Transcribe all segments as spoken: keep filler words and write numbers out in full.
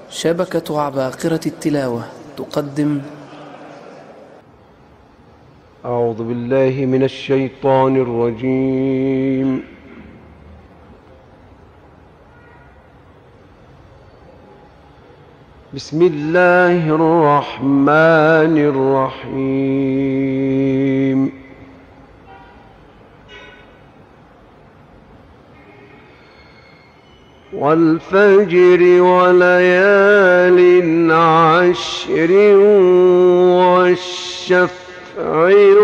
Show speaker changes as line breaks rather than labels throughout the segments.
شبكة عباقرة التلاوة تقدم.
أعوذ بالله من الشيطان الرجيم. بسم الله الرحمن الرحيم. والفجر وليال عشر والشفع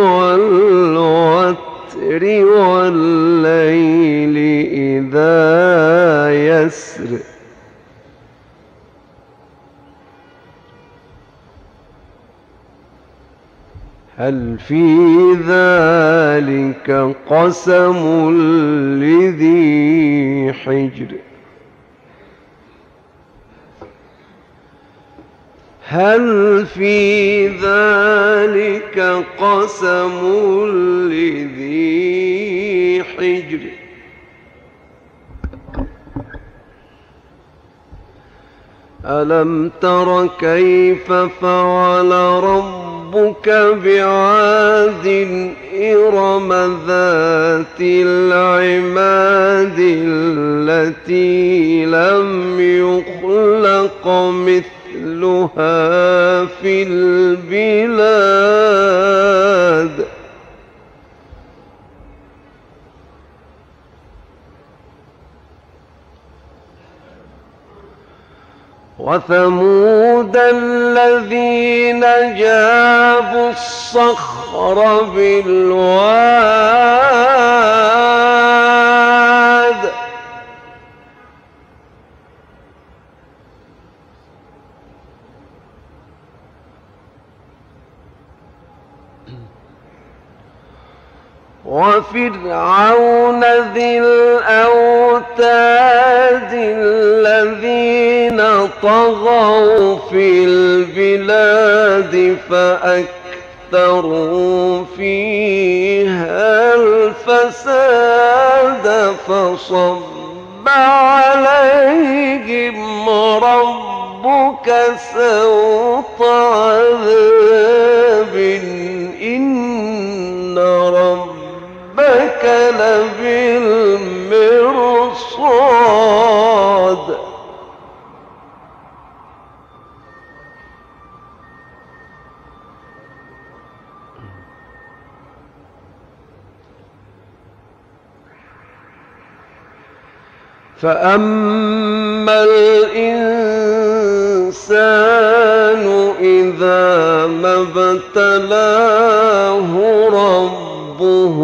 والوتر والليل إذا يسر هل في ذلك قسم لذي حجر هل في ذلك قسم لذي حجر ألم تر كيف فعل ربك بعاد إرم ذات العماد التي لم يخلق مثلها في البلاد وثمود الذين جابوا الصخر بالواد وفرعون ذي الأوتاد الذين طغوا في البلاد فأكثروا فيها الفساد فصب عليهم ربك سوط عذاب إن ربك لبالمرصاد فأما الإنسان إذا ما ابتلاه ربه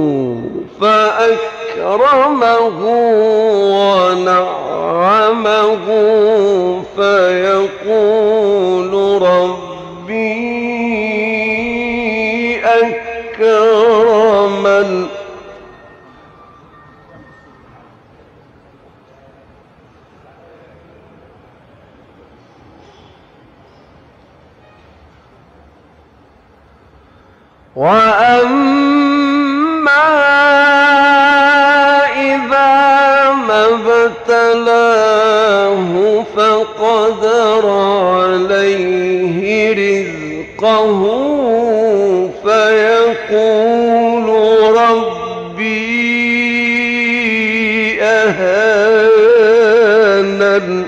فأكرمه ونعمه فيقول ربي أكرمن وأما إذا ما ابتلاه فقدر عليه رزقه فيقول ربي أهانن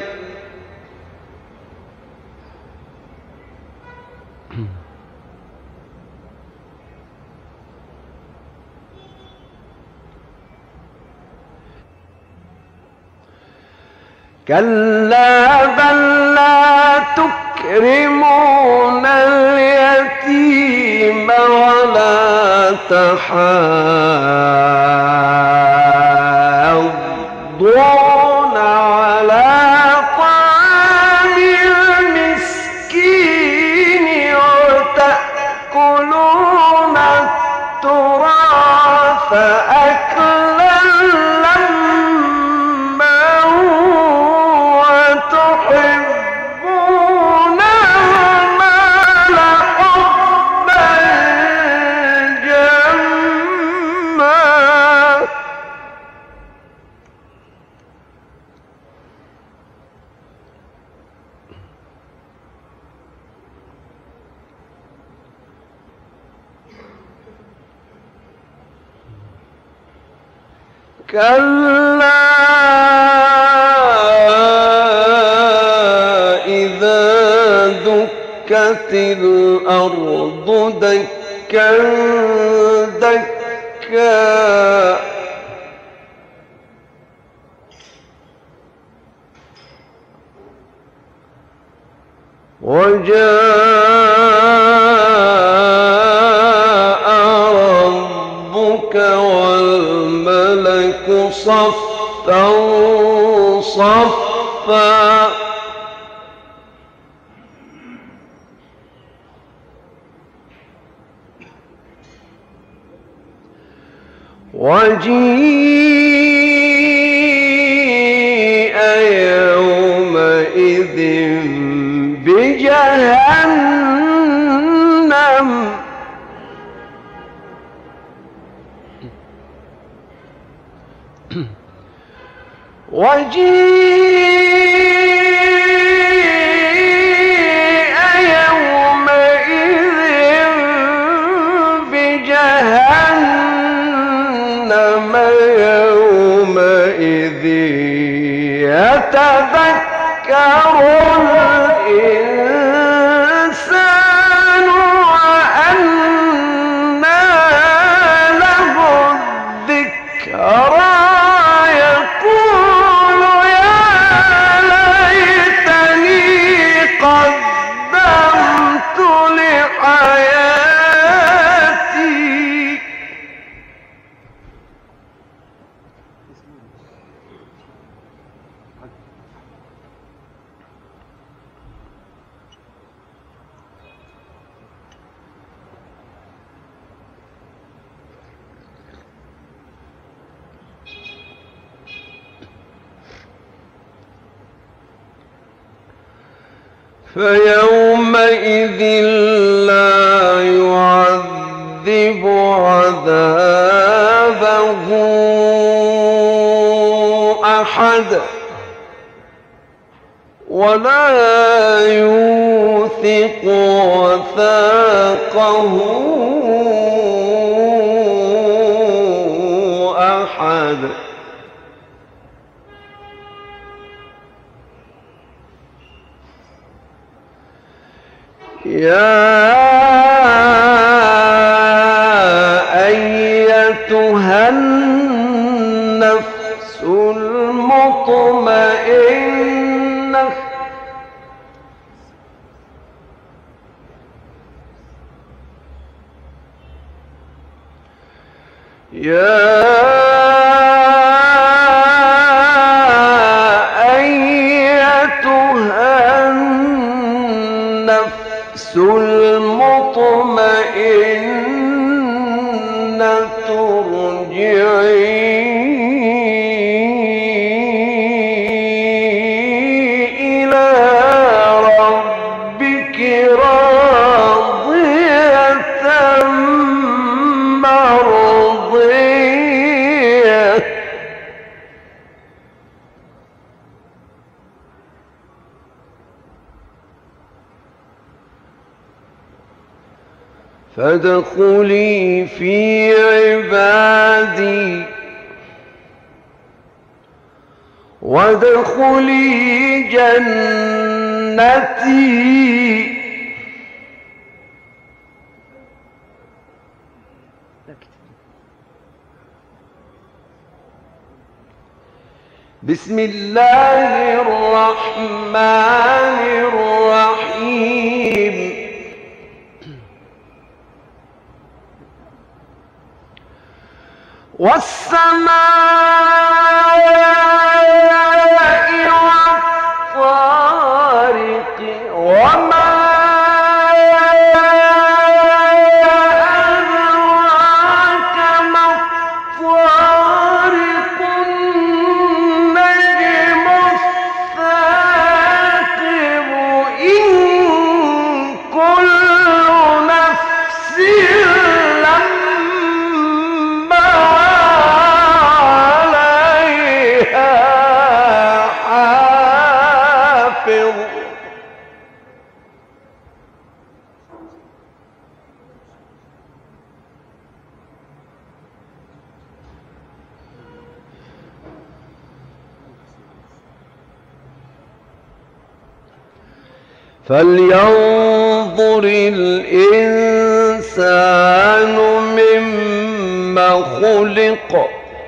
كلا بل لا تكرمون اليتيم ولا تحاضون على طعام المسكين وتأكلون التراث أكلا ما كلا إذا دكت الأرض دكا دكا وجاء ربك والملك صفا صفا وجيء يومئذ بجهنم وجيء يومئذ بجهنم يومئذ يتذكر الإنسان وأنى له الذكرى يقول يا ليتني قدمت لحياتي فيومئذ لا يعذب عذابه أحد ولا يوثق وثاقه أحد يا أيتها النفس المطمئنة يا أيتها النفس المطمئنة ارجعي إلى ربك راضية مرضية فادخلي في عبادي وادخلي جنتي بسم الله الرحمن الرحيم والسماء والطارق وما أدراك ما الطارق النجم الثاقب إن كل نفس لما عليها حافظ فلينظر الإنسان مما خلق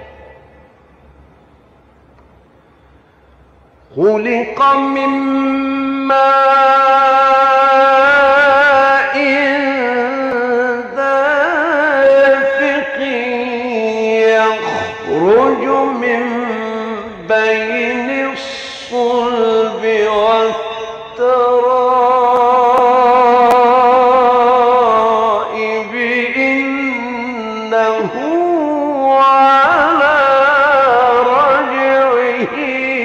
خلق من ماء دافق يخرج من بين الصلب والترائب إنه على رجعه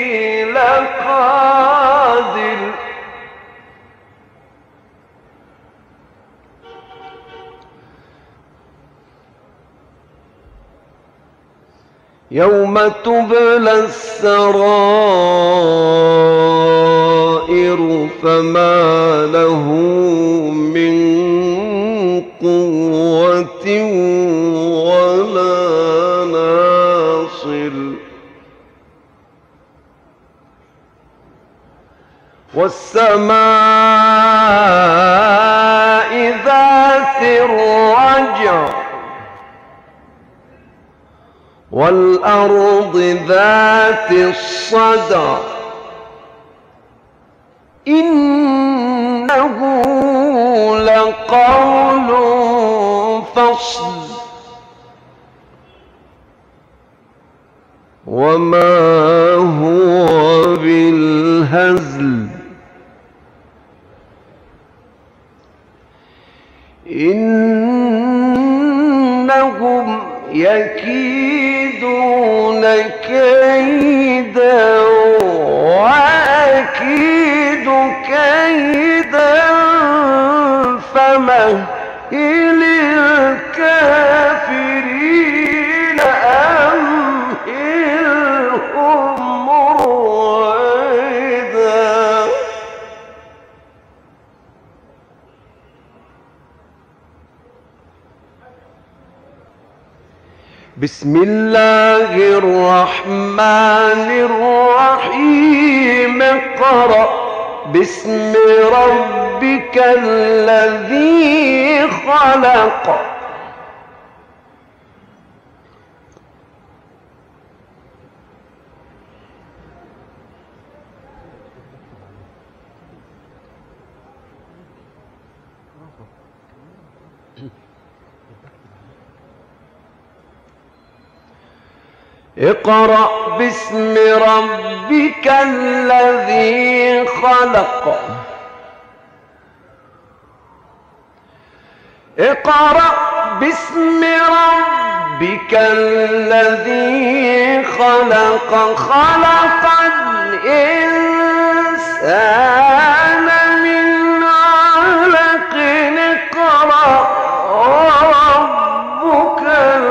لقادر يوم تبلى السرائر فما له من قوة ولا ناصر والسماء ذات الرجع والأرض ذات الصدع إنه لقول فصل وما هو بالهزل إنهم يكيدون كيدا وأكيد كيدا فمهل الكافرين أمهلهم رويدا بسم الله الرحمن الرحيم اقرأ باسم ربك الذي خلق اقرأ باسم ربك الذي خلق اقرأ باسم ربك الذي خلق خلق الإنسان من علق اقرأ ربك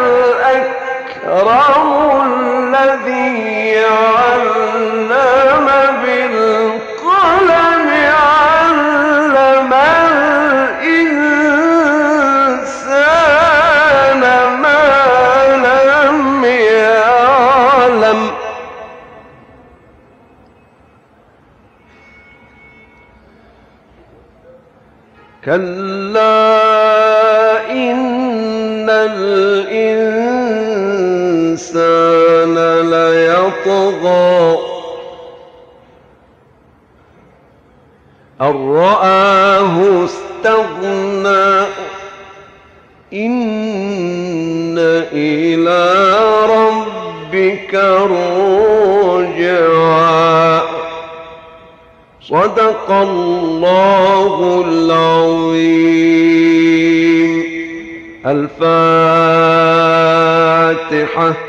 الأكرم الذي علم بالقلم علم الإنسان ما لم يعلم كلا إن الإنسان ليطغى أن رآه استغنى إن إلى ربك الرجعى صدق الله العظيم. الفاتحة.